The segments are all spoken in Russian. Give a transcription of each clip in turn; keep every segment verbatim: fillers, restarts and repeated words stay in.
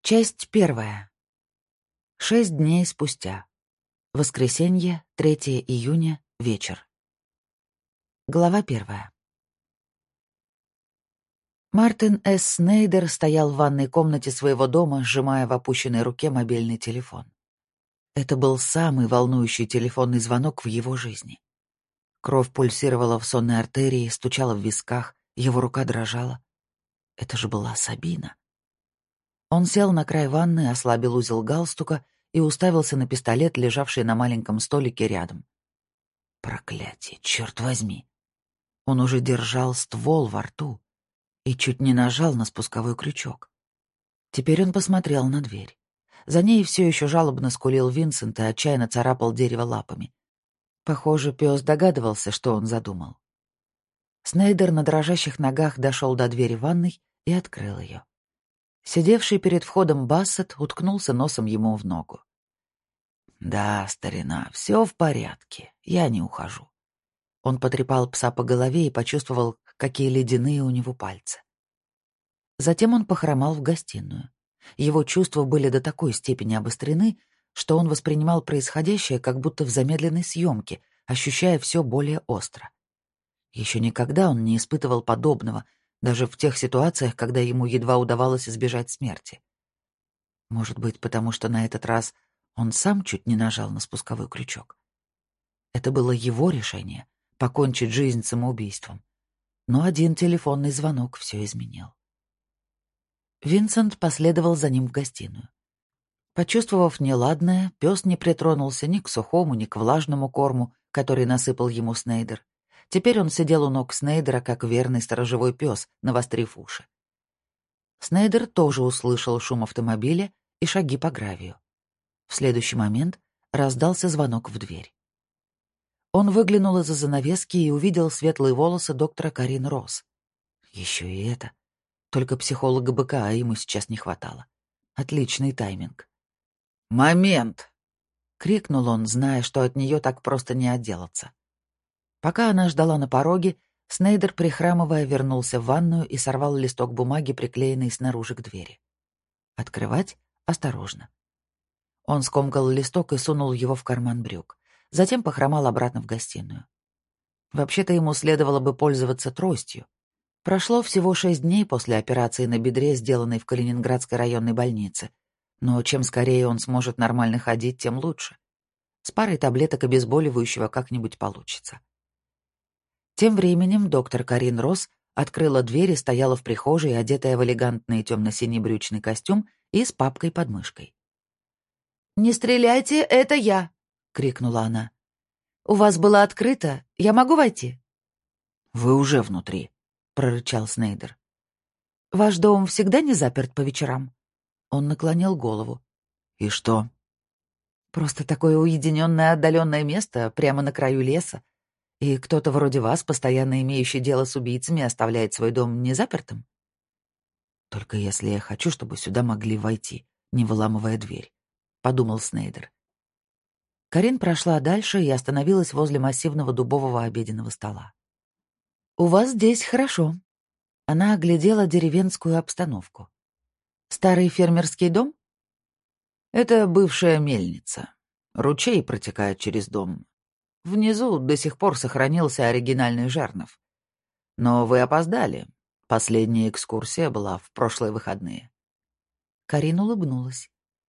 Часть первая. Шесть дней спустя. Воскресенье, третьего июня, вечер. Глава первая. Мартин С. Снейдер стоял в ванной комнате своего дома, сжимая в опущенной руке мобильный телефон. Это был самый волнующий телефонный звонок в его жизни. Кровь пульсировала в сонной артерии, стучала в висках, его рука дрожала. Это же была Сабина. Он сел на край ванны, ослабил узел галстука и уставился на пистолет, лежавший на маленьком столике рядом. Проклятие, черт возьми! Он уже держал ствол во рту и чуть не нажал на спусковой крючок. Теперь он посмотрел на дверь. За ней все еще жалобно скулил Винсент и отчаянно царапал дерево лапами. Похоже, пес догадывался, что он задумал. Снейдер на дрожащих ногах дошел до двери ванной и открыл ее. Сидевший перед входом Бассет уткнулся носом ему в ногу. «Да, старина, все в порядке, я не ухожу». Он потрепал пса по голове и почувствовал, какие ледяные у него пальцы. Затем он похромал в гостиную. Его чувства были до такой степени обострены, что он воспринимал происходящее как будто в замедленной съемке, ощущая все более остро. Еще никогда он не испытывал подобного, даже в тех ситуациях, когда ему едва удавалось избежать смерти. Может быть, потому что на этот раз он сам чуть не нажал на спусковой крючок. Это было его решение — покончить жизнь самоубийством. Но один телефонный звонок все изменил. Винсент последовал за ним в гостиную. Почувствовав неладное, пес не притронулся ни к сухому, ни к влажному корму, который насыпал ему Снейдер. Теперь он сидел у ног Снейдера, как верный сторожевой пес, навострив уши. Снейдер тоже услышал шум автомобиля и шаги по гравию. В следующий момент раздался звонок в дверь. Он выглянул из-за занавески и увидел светлые волосы доктора Карин Росс. Еще и это. Только психолога быка, а ему сейчас не хватало. Отличный тайминг. «Момент!» — крикнул он, зная, что от нее так просто не отделаться. Пока она ждала на пороге, Снейдер, прихрамывая, вернулся в ванную и сорвал листок бумаги, приклеенный снаружи к двери. Открывать осторожно. Он скомкал листок и сунул его в карман брюк. Затем похромал обратно в гостиную. Вообще-то ему следовало бы пользоваться тростью. Прошло всего шесть дней после операции на бедре, сделанной в Калининградской районной больнице. Но чем скорее он сможет нормально ходить, тем лучше. С парой таблеток обезболивающего как-нибудь получится. Тем временем доктор Карин Росс открыла дверь и стояла в прихожей, одетая в элегантный темно-синий брючный костюм и с папкой под мышкой. «Не стреляйте, это я!» — крикнула она. «У вас было открыто. Я могу войти?» «Вы уже внутри», — прорычал Снейдер. «Ваш дом всегда не заперт по вечерам?» Он наклонил голову. «И что?» «Просто такое уединенное отдаленное место прямо на краю леса. И кто-то вроде вас, постоянно имеющий дело с убийцами, оставляет свой дом незапертым?» «Только если я хочу, чтобы сюда могли войти, не выламывая дверь», — подумал Снейдер. Карин прошла дальше и остановилась возле массивного дубового обеденного стола. «У вас здесь хорошо». Она оглядела деревенскую обстановку. «Старый фермерский дом?» «Это бывшая мельница. Ручей протекает через дом. Внизу до сих пор сохранился оригинальный жернов. Но вы опоздали. Последняя экскурсия была в прошлые выходные». Карин улыбнулась.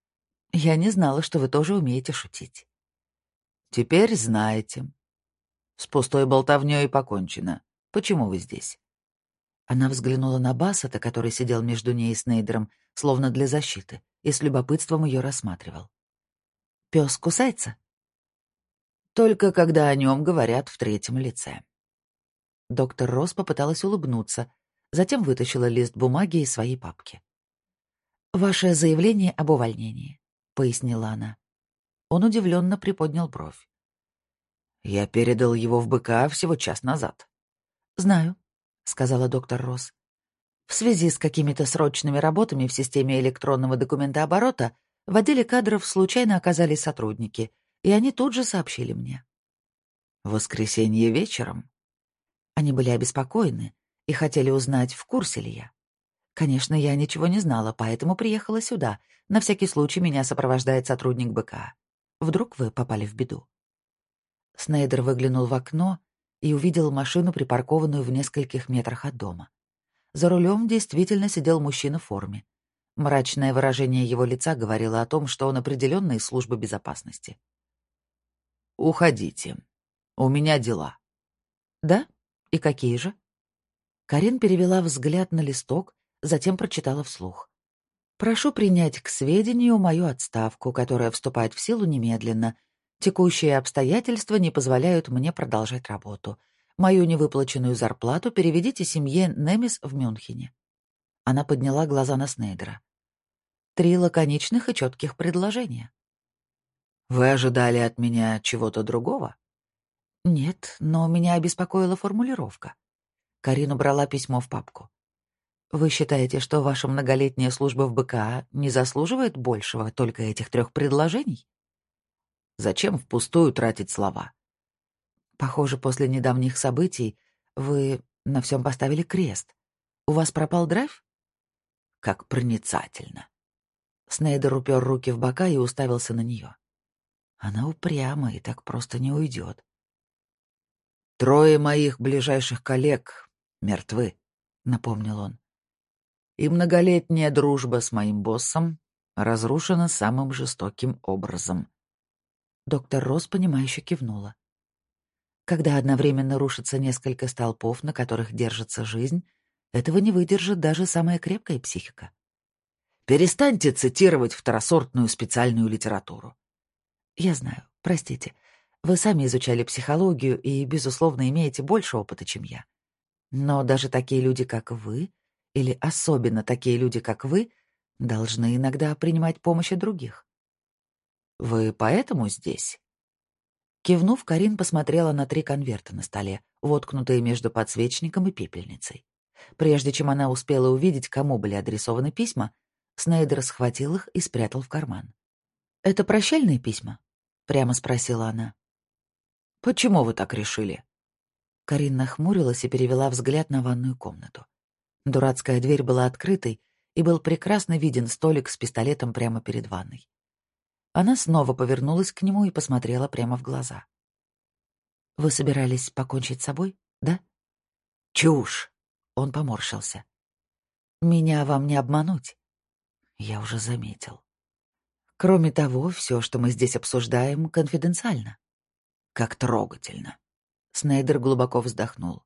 «Я не знала, что вы тоже умеете шутить». «Теперь знаете. С пустой болтовнёй покончено. Почему вы здесь?» Она взглянула на Бассета, который сидел между ней и Снейдером, словно для защиты, и с любопытством ее рассматривал. «Пес кусается?» «Только когда о нем говорят в третьем лице». Доктор Росс попыталась улыбнуться, затем вытащила лист бумаги из своей папки. «Ваше заявление об увольнении», — пояснила она. Он удивленно приподнял бровь. «Я передал его в БК всего час назад». «Знаю», — сказала доктор Росс. «В связи с какими-то срочными работами в системе электронного документооборота в отделе кадров случайно оказались сотрудники, и они тут же сообщили мне». «В воскресенье вечером?» Они были обеспокоены и хотели узнать, в курсе ли я. Конечно, я ничего не знала, поэтому приехала сюда. На всякий случай меня сопровождает сотрудник БК. Вдруг вы попали в беду?» Снейдер выглянул в окно и увидел машину, припаркованную в нескольких метрах от дома. За рулем действительно сидел мужчина в форме. Мрачное выражение его лица говорило о том, что он определенно из службы безопасности. «Уходите. У меня дела». «Да? И какие же?» Карин перевела взгляд на листок, затем прочитала вслух. «Прошу принять к сведению мою отставку, которая вступает в силу немедленно. Текущие обстоятельства не позволяют мне продолжать работу. Мою невыплаченную зарплату переведите семье Немис в Мюнхене». Она подняла глаза на Снейдера. Три лаконичных и четких предложения. «Вы ожидали от меня чего-то другого?» «Нет, но меня обеспокоила формулировка». Карин убрала письмо в папку. «Вы считаете, что ваша многолетняя служба в БКА не заслуживает большего только этих трех предложений?» «Зачем впустую тратить слова?» «Похоже, после недавних событий вы на всем поставили крест. У вас пропал драйв?» «Как проницательно». Снейдер упер руки в бока и уставился на нее. Она упряма и так просто не уйдет. «Трое моих ближайших коллег мертвы», — напомнил он. «И многолетняя дружба с моим боссом разрушена самым жестоким образом». Доктор Росс, понимающе кивнула. Когда одновременно рушится несколько столпов, на которых держится жизнь, этого не выдержит даже самая крепкая психика. «Перестаньте цитировать второсортную специальную литературу». Я знаю, простите. Вы сами изучали психологию и, безусловно, имеете больше опыта, чем я. Но даже такие люди, как вы, или особенно такие люди, как вы, должны иногда принимать помощь от других. «Вы поэтому здесь?» Кивнув, Карин посмотрела на три конверта на столе, воткнутые между подсвечником и пепельницей. Прежде чем она успела увидеть, кому были адресованы письма, Снейдер схватил их и спрятал в карман. «Это прощальные письма?» — прямо спросила она. «Почему вы так решили?» Карин нахмурилась и перевела взгляд на ванную комнату. Дурацкая дверь была открытой, и был прекрасно виден столик с пистолетом прямо перед ванной. Она снова повернулась к нему и посмотрела прямо в глаза. «Вы собирались покончить с собой, да?» «Чушь!» — он поморщился. «Меня вам не обмануть». Я уже заметил. Кроме того, все, что мы здесь обсуждаем, конфиденциально. «Как трогательно!» Снейдер глубоко вздохнул.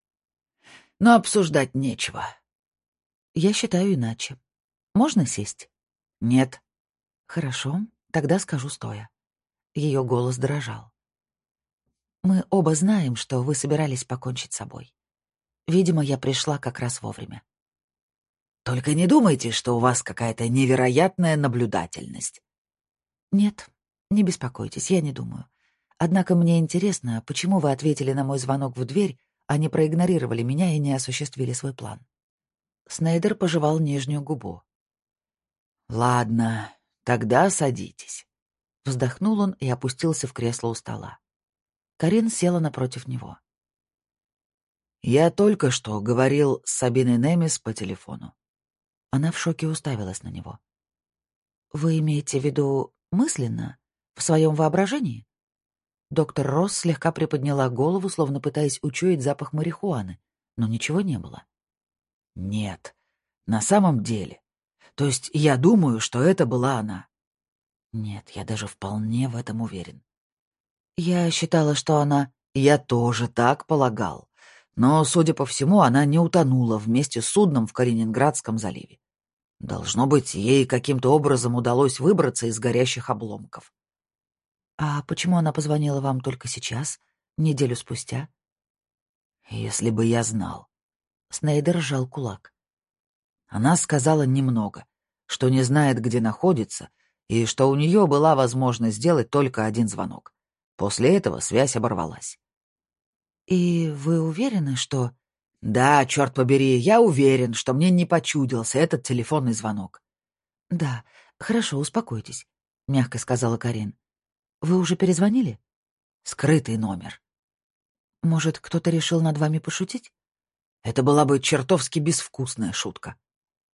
«Но обсуждать нечего». «Я считаю иначе. Можно сесть?» «Нет». «Хорошо, тогда скажу стоя». Ее голос дрожал. «Мы оба знаем, что вы собирались покончить с собой. Видимо, я пришла как раз вовремя». «Только не думайте, что у вас какая-то невероятная наблюдательность». «Нет, не беспокойтесь, я не думаю. Однако мне интересно, почему вы ответили на мой звонок в дверь, а не проигнорировали меня и не осуществили свой план?» Снейдер пожевал нижнюю губу. «Ладно, тогда садитесь». Вздохнул он и опустился в кресло у стола. Карин села напротив него. «Я только что говорил с Сабиной Немис по телефону». Она в шоке уставилась на него. «Вы имеете в виду мысленно? В своем воображении?» Доктор Росс слегка приподняла голову, словно пытаясь учуять запах марихуаны, но ничего не было. «Нет, на самом деле. То есть я думаю, что это была она». «Нет, я даже вполне в этом уверен». «Я считала, что она...» «Я тоже так полагал. Но, судя по всему, она не утонула вместе с судном в Калининградском заливе. Должно быть, ей каким-то образом удалось выбраться из горящих обломков». «А почему она позвонила вам только сейчас, неделю спустя?» «Если бы я знал». Снейдер сжал кулак. Она сказала немного, что не знает, где находится, и что у нее была возможность сделать только один звонок. После этого связь оборвалась. «И вы уверены, что...» «Да, черт побери, я уверен, что мне не почудился этот телефонный звонок». «Да, хорошо, успокойтесь», — мягко сказала Карин. «Вы уже перезвонили?» «Скрытый номер». «Может, кто-то решил над вами пошутить?» Это была бы чертовски безвкусная шутка.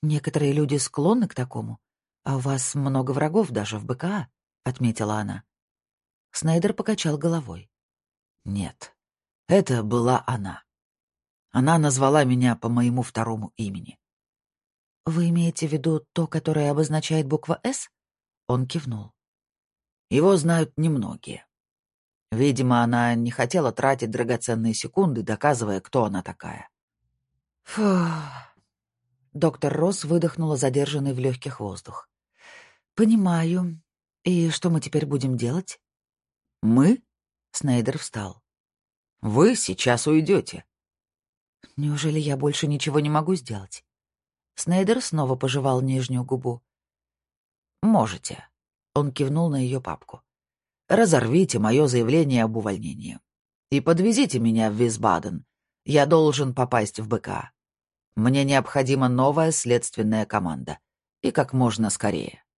Некоторые люди склонны к такому, а у вас много врагов даже в БКА, — отметила она. Снейдер покачал головой. Нет, это была она. Она назвала меня по моему второму имени. Вы имеете в виду то, которое обозначает буква «С»? Он кивнул. Его знают немногие. Видимо, она не хотела тратить драгоценные секунды, доказывая, кто она такая. Фух. Доктор Росс выдохнула задержанный в легких воздух. «Понимаю. И что мы теперь будем делать?» «Мы?» — Снейдер встал. «Вы сейчас уйдете». «Неужели я больше ничего не могу сделать?» Снейдер снова пожевал нижнюю губу. «Можете». Он кивнул на ее папку. «Разорвите мое заявление об увольнении. И подвезите меня в Висбаден. Я должен попасть в БК. Мне необходима новая следственная команда. И как можно скорее».